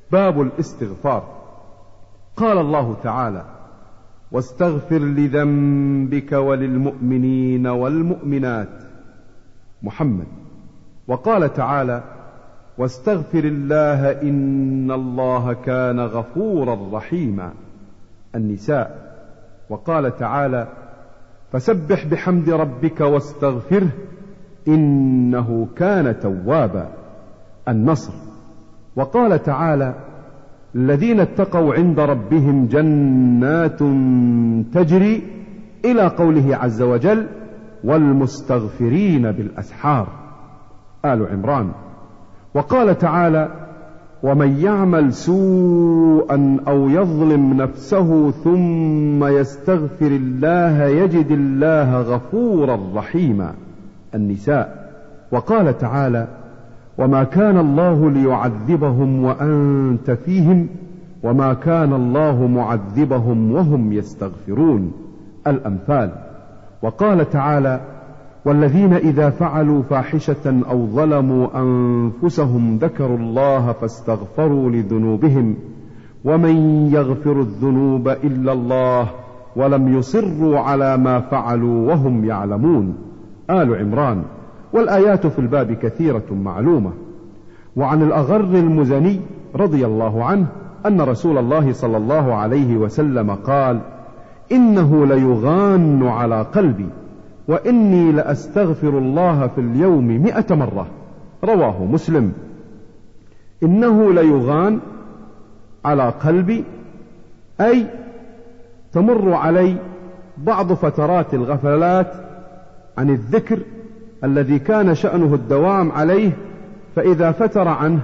باب الاستغفار. قال الله تعالى: واستغفر لذنبك وللمؤمنين والمؤمنات. محمد. وقال تعالى: واستغفر الله إن الله كان غفورا رحيما. النساء. وقال تعالى: فسبح بحمد ربك واستغفره إنه كان توابا. النصر. وقال تعالى: الذين اتقوا عند ربهم جنات تجري إلى قوله عز وجل: والمستغفرين بالأسحار. آل عمران. وقال تعالى: ومن يعمل سوءا أو يظلم نفسه ثم يستغفر الله يجد الله غفورا رحيما. النساء. وقال تعالى: وما كان الله ليعذبهم وأنت فيهم وما كان الله معذبهم وهم يستغفرون. الأنفال. وقال تعالى: والذين إذا فعلوا فاحشة أو ظلموا أنفسهم ذكروا الله فاستغفروا لذنوبهم ومن يغفر الذنوب إلا الله ولم يصروا على ما فعلوا وهم يعلمون. آل عمران. والآيات في الباب كثيرة معلومة. وعن الأغر المزني رضي الله عنه أن رسول الله صلى الله عليه وسلم قال: إنه ليغان على قلبي وإني لأستغفر الله في اليوم 100 مرة. رواه مسلم. إنه ليغان على قلبي أي تمر علي بعض فترات الغفلات عن الذكر الذي كان شأنه الدوام عليه، فإذا فتر عنه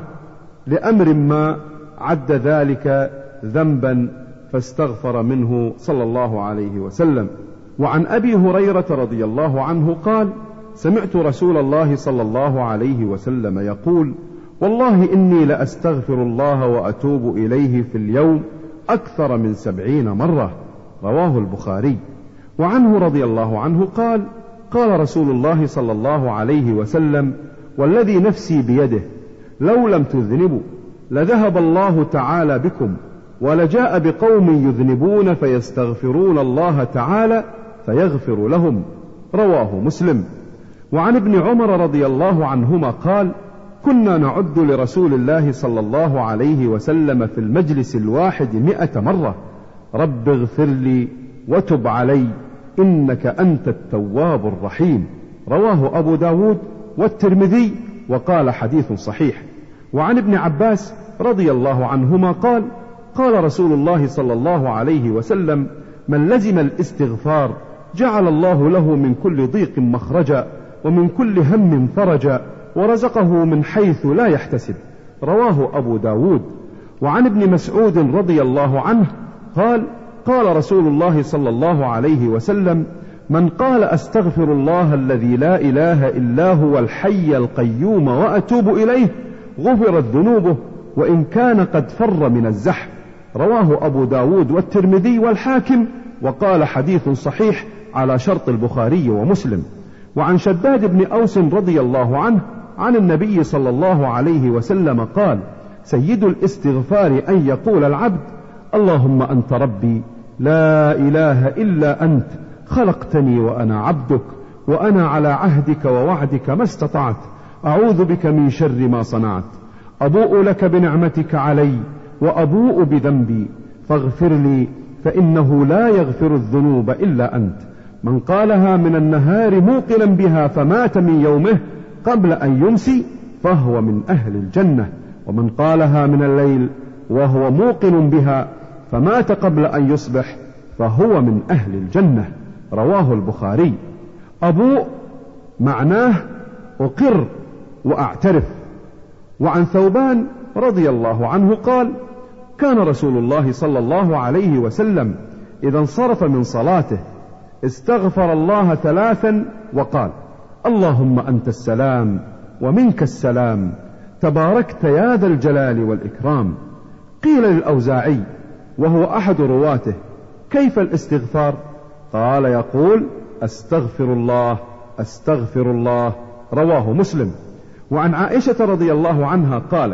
لأمر ما عد ذلك ذنبا فاستغفر منه صلى الله عليه وسلم. وعن أبي هريرة رضي الله عنه قال: سمعت رسول الله صلى الله عليه وسلم يقول: والله إني لأستغفر الله وأتوب إليه في اليوم أكثر من 70 مرة. رواه البخاري. وعنه رضي الله عنه قال: قال رسول الله صلى الله عليه وسلم: والذي نفسي بيده لو لم تذنبوا لذهب الله تعالى بكم ولجاء بقوم يذنبون فيستغفرون الله تعالى فيغفر لهم. رواه مسلم. وعن ابن عمر رضي الله عنهما قال: كنا نعد لرسول الله صلى الله عليه وسلم في المجلس الواحد 100 مرة: رب اغفر لي وتب علي إنك أنت التواب الرحيم. رواه أبو داود والترمذي وقال: حديث صحيح. وعن ابن عباس رضي الله عنهما قال: قال رسول الله صلى الله عليه وسلم: من لزم الاستغفار جعل الله له من كل ضيق مخرجا ومن كل هم فرجا ورزقه من حيث لا يحتسب. رواه أبو داود. وعن ابن مسعود رضي الله عنه قال: قال رسول الله صلى الله عليه وسلم: من قال أستغفر الله الذي لا إله إلا هو الحي القيوم وأتوب إليه غفرت ذنوبه وإن كان قد فر من الزحف. رواه أبو داود والترمذي والحاكم وقال: حديث صحيح على شرط البخاري ومسلم. وعن شداد بن أوس رضي الله عنه عن النبي صلى الله عليه وسلم قال: سيد الاستغفار أن يقول العبد: اللهم أنت ربي لا إله إلا أنت خلقتني وأنا عبدك وأنا على عهدك ووعدك ما استطعت أعوذ بك من شر ما صنعت أبوء لك بنعمتك علي وأبوء بذنبي فاغفر لي فإنه لا يغفر الذنوب إلا أنت. من قالها من النهار موقنا بها فمات من يومه قبل أن يمسي فهو من أهل الجنة، ومن قالها من الليل وهو موقن بها فمات قبل أن يصبح فهو من أهل الجنة. رواه البخاري. أبوء معناه أقر وأعترف. وعن ثوبان رضي الله عنه قال: كان رسول الله صلى الله عليه وسلم إذا انصرف من صلاته استغفر الله 3 وقال: اللهم أنت السلام ومنك السلام تباركت يا ذا الجلال والإكرام. قيل للأوزاعي وهو أحد رواته: كيف الاستغفار؟ قال: يقول: أستغفر الله أستغفر الله. رواه مسلم. وعن عائشة رضي الله عنها قالت: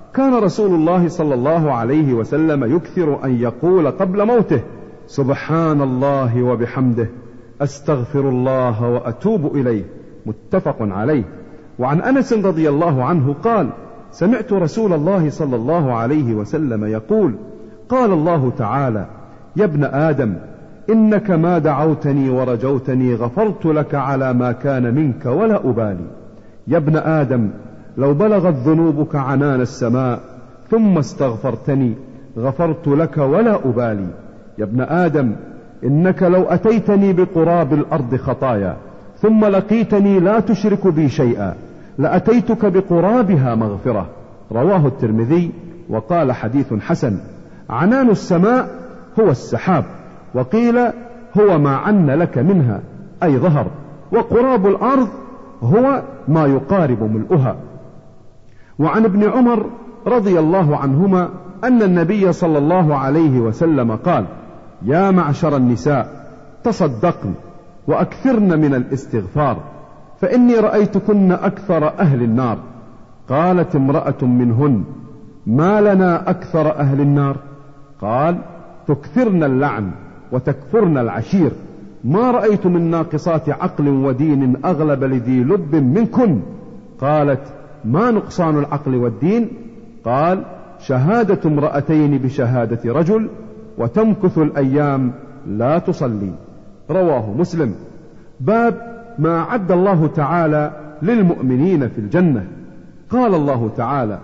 كان رسول الله صلى الله عليه وسلم يكثر أن يقول قبل موته: سبحان الله وبحمده، أستغفر الله وأتوب إليه، متفق عليه. وعن أنس رضي الله عنه قال: سمعت رسول الله صلى الله عليه وسلم يقول: قال الله تعالى: يا ابن آدم، إنك ما دعوتني ورجوتني غفرت لك على ما كان منك ولا أبالي. يا ابن آدم، لو بلغت ذنوبك عنان السماء ثم استغفرتني غفرت لك ولا أبالي. يا ابن آدم، إنك لو أتيتني بقراب الأرض خطايا ثم لقيتني لا تشرك بي شيئا لأتيتك بقرابها مغفرة. رواه الترمذي وقال حديث حسن. عنان السماء هو السحاب، وقيل هو ما عن لك منها أي ظهر، وقراب الأرض هو ما يقارب ملؤها. وعن ابن عمر رضي الله عنهما أن النبي صلى الله عليه وسلم قال: يا معشر النساء، تصدقن وأكثرن من الاستغفار، فإني رأيتكن أكثر أهل النار. قالت امرأة منهن: ما لنا أكثر أهل النار؟ قال: تكثرن اللعن وتكفرن العشير، ما رأيت من ناقصات عقل ودين أغلب لذي لب منكن. قالت: ما نقصان العقل والدين؟ قال: شهادة امرأتين بشهادة رجل، وتمكث الأيام لا تصلي. رواه مسلم. باب ما عد الله تعالى للمؤمنين في الجنة. قال الله تعالى: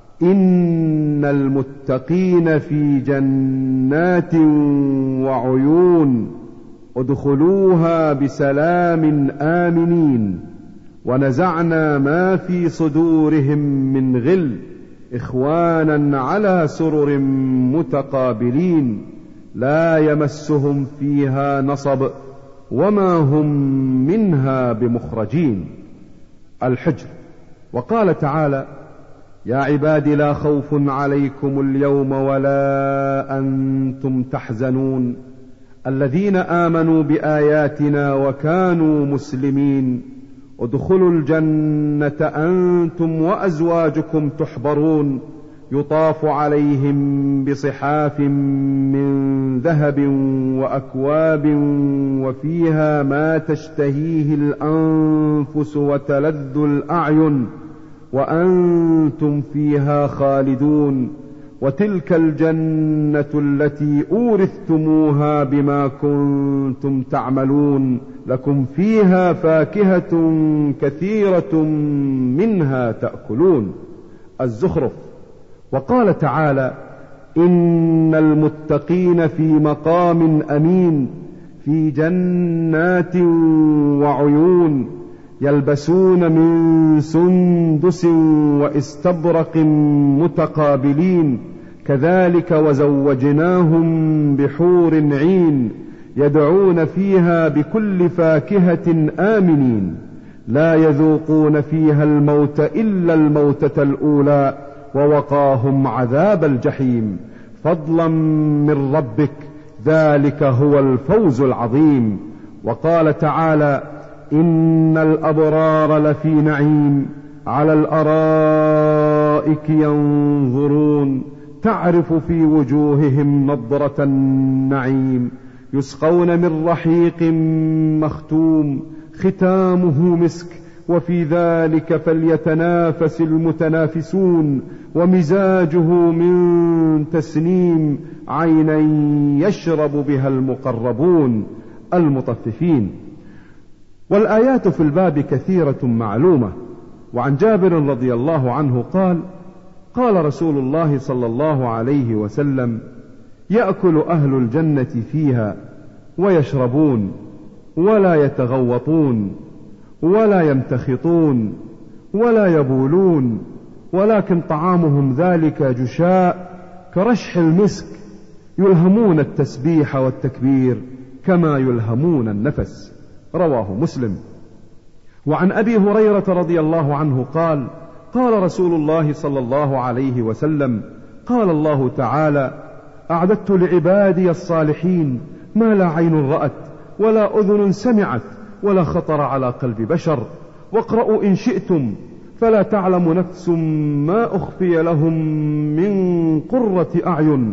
إن المتقين في جنات وعيون ادخلوها بسلام آمنين، ونزعنا ما في صدورهم من غل إخوانا على سرر متقابلين لا يمسهم فيها نصب وما هم منها بمخرجين. الحجر. وقال تعالى: يا عباد لا خوف عليكم اليوم ولا أنتم تحزنون الذين آمنوا بآياتنا وكانوا مسلمين ادخلوا الجنة أنتم وأزواجكم تحبرون يطاف عليهم بصحاف من ذهب وأكواب وفيها ما تشتهيه الأنفس وتلذ الأعين وأنتم فيها خالدون وتلك الجنة التي أورثتموها بما كنتم تعملون لكم فيها فاكهة كثيرة منها تأكلون. الزخرف. وقال تعالى: إن المتقين في مقام أمين في جنات وعيون يلبسون من سندس واستبرق متقابلين كذلك وزوجناهم بحور عين يدعون فيها بكل فاكهة آمنين لا يذوقون فيها الموت إلا الموتة الأولى ووقاهم عذاب الجحيم فضلا من ربك ذلك هو الفوز العظيم. وقال تعالى: إن الأبرار لفي نعيم على الأرائك ينظرون تعرف في وجوههم نضرة النعيم يسقون من رحيق مختوم ختامه مسك وفي ذلك فليتنافس المتنافسون ومزاجه من تسنيم عينا يشرب بها المقربون المطففين. والآيات في الباب كثيرة معلومة. وعن جابر رضي الله عنه قال: قال رسول الله صلى الله عليه وسلم: يأكل أهل الجنة فيها ويشربون ولا يتغوطون ولا يمتخطون ولا يبولون ولكن طعامهم ذلك جشاء كرشح المسك يلهمون التسبيح والتكبير كما يلهمون النفس. رواه مسلم. وعن أبي هريرة رضي الله عنه قال: قال رسول الله صلى الله عليه وسلم: قال الله تعالى: أعددت لعبادي الصالحين ما لا عين رأت ولا أذن سمعت ولا خطر على قلب بشر. واقرأوا إن شئتم فلا تعلم نفس ما أخفي لهم من قرة أعين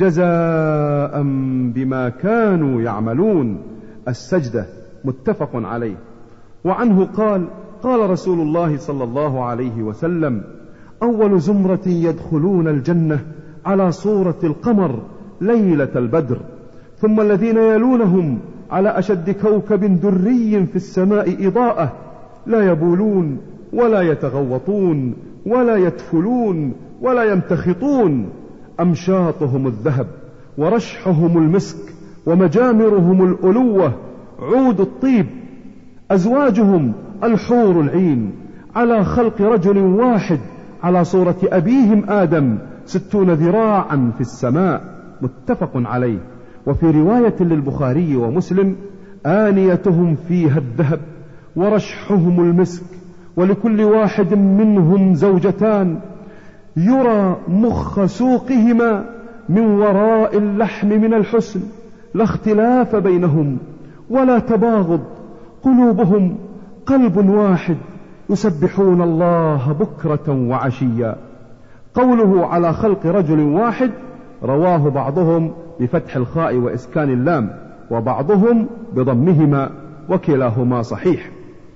جزاء بما كانوا يعملون. السجدة، متفق عليه. وعنه قال: قال رسول الله صلى الله عليه وسلم: أول زمرة يدخلون الجنة على صورة القمر ليلة البدر، ثم الذين يلونهم على أشد كوكب دري في السماء إضاءة، لا يبولون ولا يتغوطون ولا يتفلون ولا يمتخطون، أمشاطهم الذهب ورشحهم المسك ومجامرهم الألوة عود الطيب، أزواجهم الحور العين، على خلق رجل واحد على صورة أبيهم آدم 60 ذراعا في السماء، متفق عليه. وفي رواية للبخاري ومسلم: آنيتهم فيها الذهب ورشحهم المسك، ولكل واحد منهم زوجتان، يرى مخ سوقهما من وراء اللحم من الحسن، لا اختلاف بينهم ولا تباغض، قلوبهم قلب واحد، يسبحون الله بكرة وعشيا. قوله على خلق رجل واحد رواه بعضهم بفتح الخاء وإسكان اللام، وبعضهم بضمهما، وكلاهما صحيح.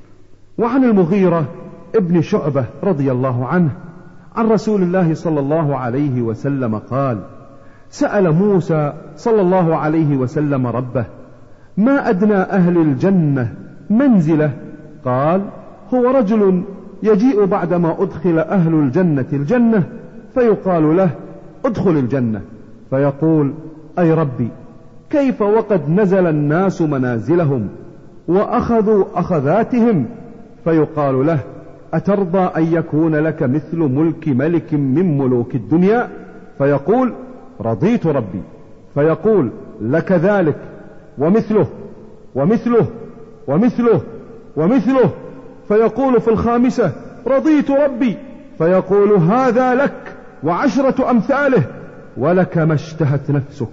وعن المغيرة ابن شعبة رضي الله عنه عن رسول الله صلى الله عليه وسلم قال: سأل موسى صلى الله عليه وسلم ربه: ما أدنى أهل الجنة منزلة؟ قال: هو رجل يجيء بعدما أدخل أهل الجنة الجنة فيقال له: ادخل الجنة، فيقول: أي ربي، كيف وقد نزل الناس منازلهم وأخذوا أخذاتهم؟ فيقال له: أترضى أن يكون لك مثل ملك ملك من ملوك الدنيا؟ فيقول: رضيت ربي. فيقول: لك ذلك ومثله ومثله ومثله ومثله. فيقول في الخامسة: رضيت ربي. فيقول: هذا لك وعشرة أمثاله، ولك ما اشتهت نفسك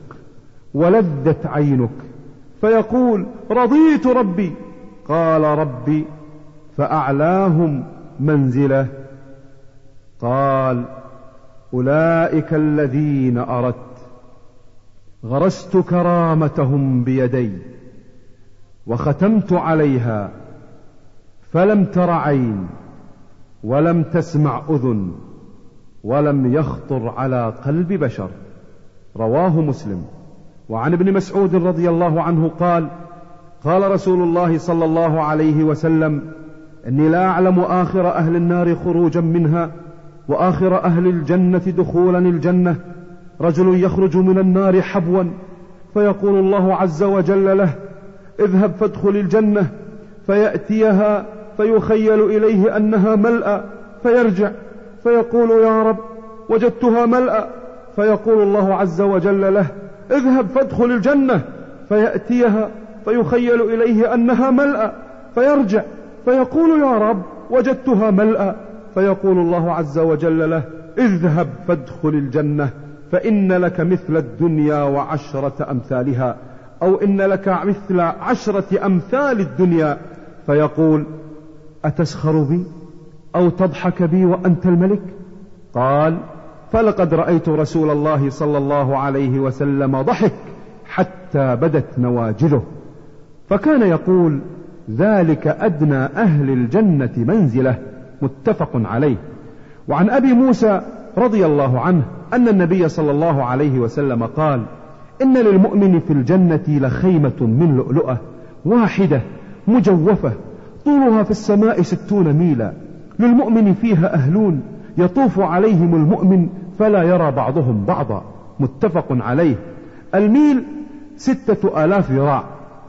ولذت عينك. فيقول: رضيت ربي. قال: ربي فأعلاهم منزله. قال: أولئك الذين أردت، غرست كرامتهم بيدي وختمت عليها، فلم تر عين ولم تسمع أذن ولم يخطر على قلب بشر. رواه مسلم. وعن ابن مسعود رضي الله عنه قال: قال رسول الله صلى الله عليه وسلم: إني لا أعلم آخر أهل النار خروجا منها وآخر أهل الجنة دخولا الجنة، رجل يخرج من النار حبوا، فيقول الله عز وجل له: اذهب فادخل الجنة، فيأتيها فيخيل إليه أنها ملأى، فيرجع فيقول: يا رب وجدتها ملأى. فيقول الله عز وجل له: اذهب فادخل الجنة، فيأتيها فيخيل إليه أنها ملأى، فيرجع فيقول: يا رب وجدتها ملأى. فيقول الله عز وجل له: اذهب فادخل الجنة، فإن لك مثل الدنيا وعشرة أمثالها، أو إن لك مثل 10 أمثال الدنيا. فيقول: أتسخر بي أو تضحك بي وأنت الملك؟ قال: فلقد رأيت رسول الله صلى الله عليه وسلم ضحك حتى بدت نواجذه. فكان يقول: ذلك أدنى أهل الجنة منزلة، متفق عليه. وعن أبي موسى رضي الله عنه أن النبي صلى الله عليه وسلم قال: إن للمؤمن في الجنة لخيمة من لؤلؤة واحدة مجوفة طولها في السماء 60 ميلا، للمؤمن فيها أهلون يطوف عليهم المؤمن فلا يرى بعضهم بعضا، متفق عليه. الميل 6000 ذراع.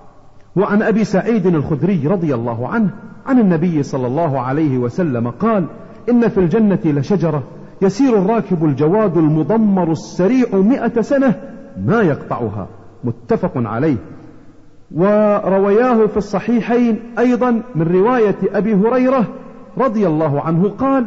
وعن أبي سعيد الخدري رضي الله عنه عن النبي صلى الله عليه وسلم قال: إن في الجنة لشجرة يسير الراكب الجواد المضمر السريع 100 سنة ما يقطعها، متفق عليه. وروياه في الصحيحين أيضا من رواية أبي هريرة رضي الله عنه قال: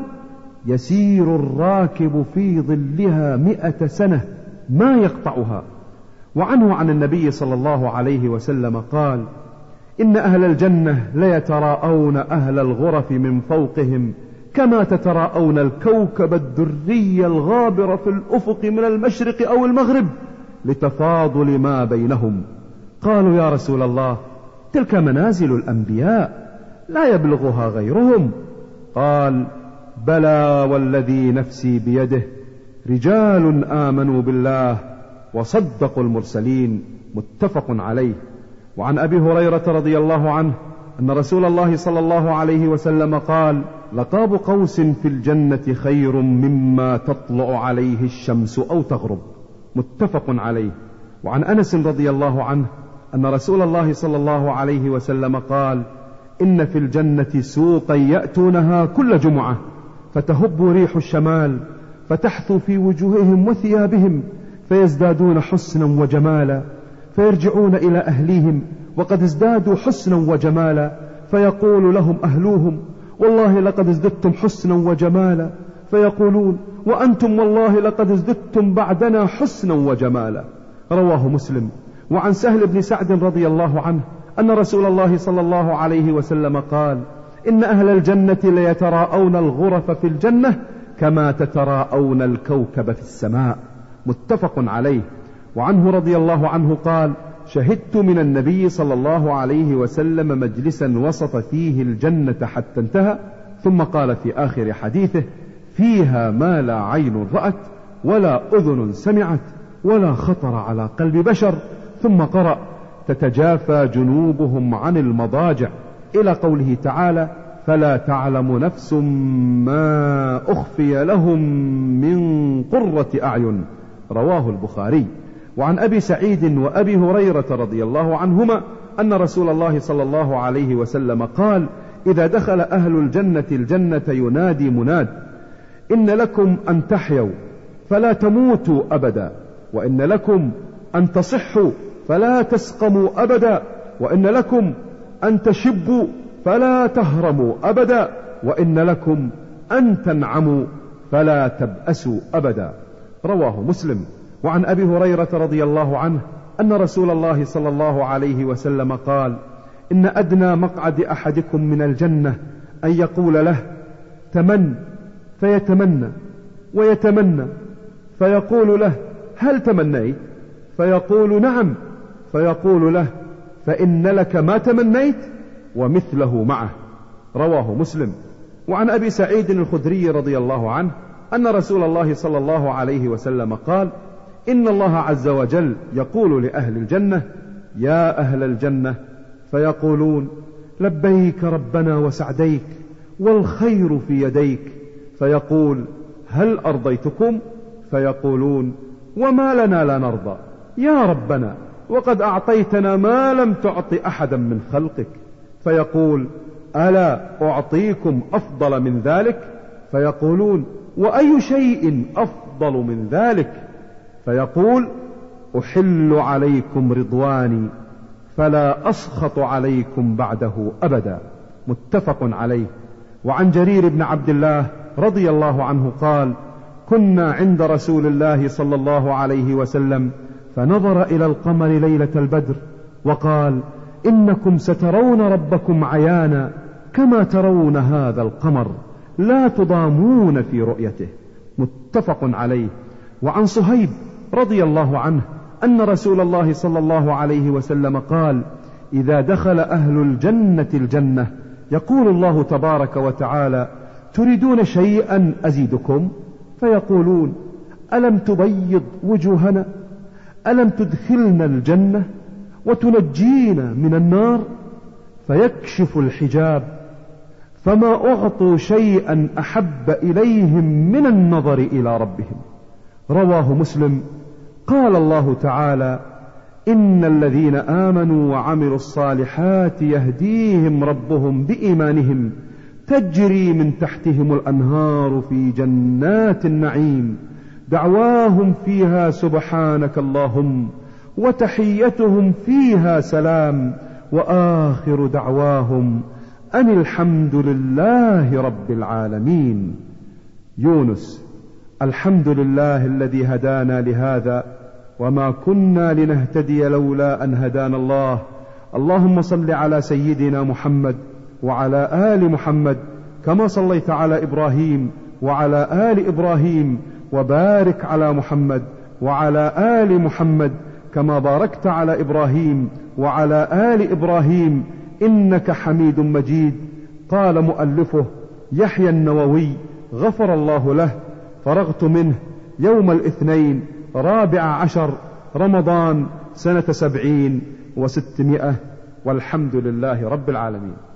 يسير الراكب في ظلها 100 سنة ما يقطعها. وعنه عن النبي صلى الله عليه وسلم قال: إن أهل الجنة ليتراءون أهل الغرف من فوقهم كما تتراءون الكوكب الدري الغابر في الأفق من المشرق أو المغرب لتفاضل ما بينهم. قالوا يا رسول الله تلك منازل الأنبياء لا يبلغها غيرهم. قال بلى والذي نفسي بيده رجال آمنوا بالله وصدقوا المرسلين. متفق عليه. وعن أبي هريرة رضي الله عنه أن رسول الله صلى الله عليه وسلم قال لقاب قوس في الجنة خير مما تطلع عليه الشمس أو تغرب. متفق عليه. وعن أنس رضي الله عنه أن رسول الله صلى الله عليه وسلم قال إن في الجنة سوقا يأتونها كل جمعة فتهب ريح الشمال فتحثو في وجوههم وثيابهم فيزدادون حسنا وجمالا فيرجعون إلى أهليهم وقد ازدادوا حسنا وجمالا فيقول لهم أهلوهم والله لقد ازددتم حسنا وجمالا فيقولون وأنتم والله لقد ازددتم بعدنا حسنا وجمالا. رواه مسلم. وعن سهل بن سعد رضي الله عنه أن رسول الله صلى الله عليه وسلم قال إن أهل الجنة ليتراءون الغرف في الجنة كما تتراءون الكوكب في السماء. متفق عليه. وعنه رضي الله عنه قال شهدت من النبي صلى الله عليه وسلم مجلسا وسط فيه الجنة حتى انتهى ثم قال في آخر حديثه فيها ما لا عين رأت ولا أذن سمعت ولا خطر على قلب بشر ثم قرأ تتجافى جنوبهم عن المضاجع إلى قوله تعالى فلا تعلم نفس ما أخفي لهم من قرة أعين. رواه البخاري. وعن أبي سعيد وأبي هريرة رضي الله عنهما أن رسول الله صلى الله عليه وسلم قال إذا دخل أهل الجنة الجنة ينادي مناد إن لكم أن تحيوا فلا تموتوا أبدا وإن لكم أن تصحوا فلا تسقموا أبدا وإن لكم أن تشبوا فلا تهرموا أبدا وإن لكم أن تنعموا فلا تبأسوا أبدا. رواه مسلم. وعن أبي هريرة رضي الله عنه أن رسول الله صلى الله عليه وسلم قال إن أدنى مقعد أحدكم من الجنة أن يقول له تمن فيتمنى ويتمنى فيقول له هل تمنيت فيقول نعم فيقول له فإن لك ما تمنيت ومثله معه. رواه مسلم. وعن أبي سعيد الخدري رضي الله عنه أن رسول الله صلى الله عليه وسلم قال إن الله عز وجل يقول لأهل الجنة يا أهل الجنة فيقولون لبيك ربنا وسعديك والخير في يديك فيقول هل أرضيتكم فيقولون وما لنا لا نرضى يا ربنا وقد أعطيتنا ما لم تعط أحدا من خلقك فيقول ألا أعطيكم أفضل من ذلك فيقولون وأي شيء أفضل من ذلك فيقول أحل عليكم رضواني فلا أسخط عليكم بعده أبدا. متفق عليه. وعن جرير بن عبد الله رضي الله عنه قال كنا عند رسول الله صلى الله عليه وسلم فنظر إلى القمر ليلة البدر وقال إنكم سترون ربكم عيانا كما ترون هذا القمر لا تضامون في رؤيته. متفق عليه. وعن صهيب رضي الله عنه أن رسول الله صلى الله عليه وسلم قال إذا دخل أهل الجنة الجنة يقول الله تبارك وتعالى تريدون شيئا أزيدكم فيقولون ألم تبيض وجوهنا ألم تدخلنا الجنة وتنجينا من النار فيكشف الحجاب فما أعطوا شيئا أحب إليهم من النظر إلى ربهم. رواه مسلم. قال الله تعالى إن الذين آمنوا وعملوا الصالحات يهديهم ربهم بإيمانهم تجري من تحتهم الأنهار في جنات النعيم دعواهم فيها سبحانك اللهم وتحيتهم فيها سلام وآخر دعواهم أن الحمد لله رب العالمين. يونس الحمد لله الذي هدانا لهذا وما كنا لنهتدي لولا أن هدانا الله. اللهم صل على سيدنا محمد وعلى آل محمد كما صليت على إبراهيم وعلى آل إبراهيم، وبارك على محمد وعلى آل محمد كما باركت على إبراهيم وعلى آل إبراهيم إنك حميد مجيد. قال مؤلفه يحيى النووي غفر الله له: فرغت منه يوم الاثنين 14 رمضان سنة 70 و600، والحمد لله رب العالمين.